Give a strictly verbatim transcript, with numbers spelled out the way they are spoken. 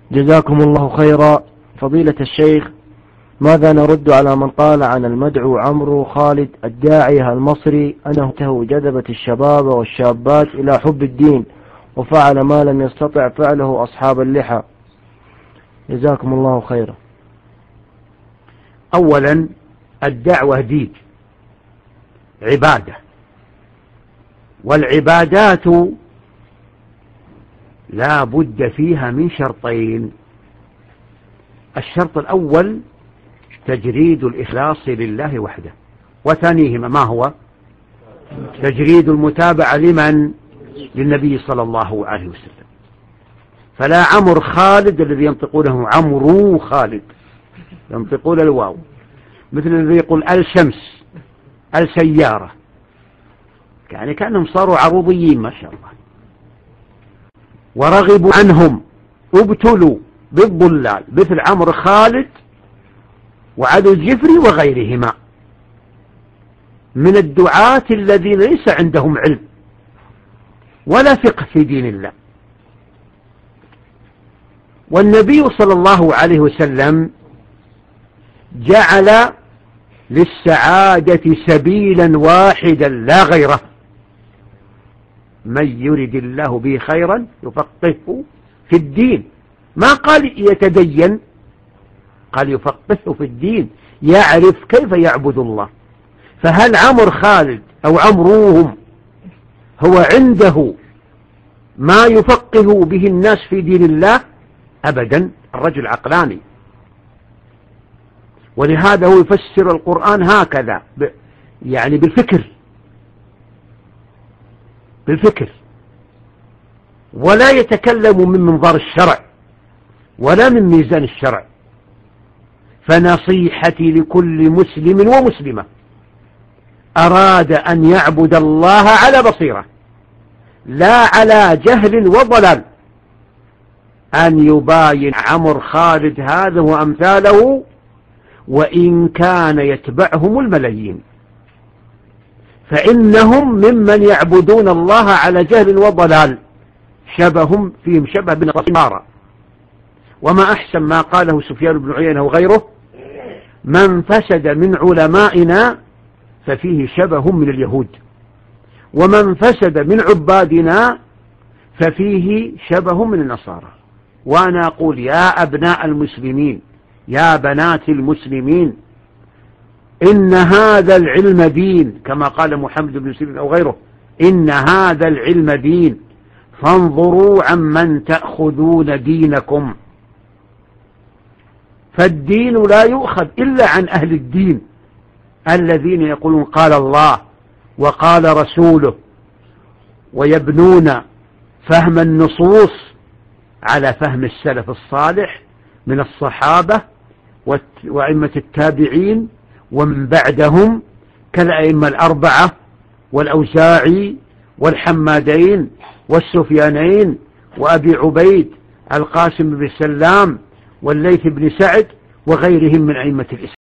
جزاكم الله خيرا. فضيلة الشيخ، ماذا نرد على من قال عن المدعو عمرو خالد الداعية المصري أنه جذبت الشباب والشابات إلى حب الدين وفعل ما لم يستطع فعله أصحاب اللحى؟ جزاكم الله خيرا. أولا، الدعوة دين، عبادة، والعبادات لا بد فيها من شرطين. الشرط الأول تجريد الإخلاص لله وحده، وثانيهما ما هو؟ تجريد المتابعة لمن؟ للنبي صلى الله عليه وسلم. فلا عمرو خالد الذي ينطقونه عمرو خالد، ينطقون الواو، مثل الذي يقول الشمس السيارة، يعني كأنهم صاروا عروضيين ما شاء الله. ورغبوا عنهم، ابتلوا بالضلال، مثل عمرو خالد وعلي الجفري وغيرهما من الدعاة الذين ليس عندهم علم ولا فقه في دين الله. والنبي صلى الله عليه وسلم جعل للسعادة سبيلا واحدا لا غيره: من يرد الله به خيرا يفقهه في الدين. ما قال يتدين، قال يفقهه في الدين، يعرف كيف يعبد الله. فهل عمرو خالد أو عمروهم هو عنده ما يفقه به الناس في دين الله؟ أبدا، الرجل عقلاني. ولهذا هو يفسر القرآن هكذا، يعني بالفكر بالفكر ولا يتكلم من منظار الشرع ولا من ميزان الشرع. فنصيحتي لكل مسلم ومسلمة أراد أن يعبد الله على بصيرة لا على جهل وضلال أن يباين عمرو خالد هذا وأمثاله، وإن كان يتبعهم الملايين، فإنهم ممن يعبدون الله على جهل وضلال، شبههم فيهم شبه بن قصيمارة. وما أحسن ما قاله سفيان بن عيينة وغيره: من فسد من علمائنا ففيه شبه من اليهود، ومن فسد من عبادنا ففيه شبه من النصارى. وأنا أقول يا أبناء المسلمين، يا بنات المسلمين، إن هذا العلم دين، كما قال محمد بن سيرين أو غيره: إن هذا العلم دين، فانظروا عمن تأخذون دينكم. فالدين لا يؤخذ إلا عن أهل الدين الذين يقولون قال الله وقال رسوله، ويبنون فهم النصوص على فهم السلف الصالح من الصحابة وأئمة التابعين ومن بعدهم كالأئمة الأربعة والأوزاعي والحمادين والسفيانين وأبي عبيد القاسم بن سلام والليث بن سعد وغيرهم من أئمة الإسلام.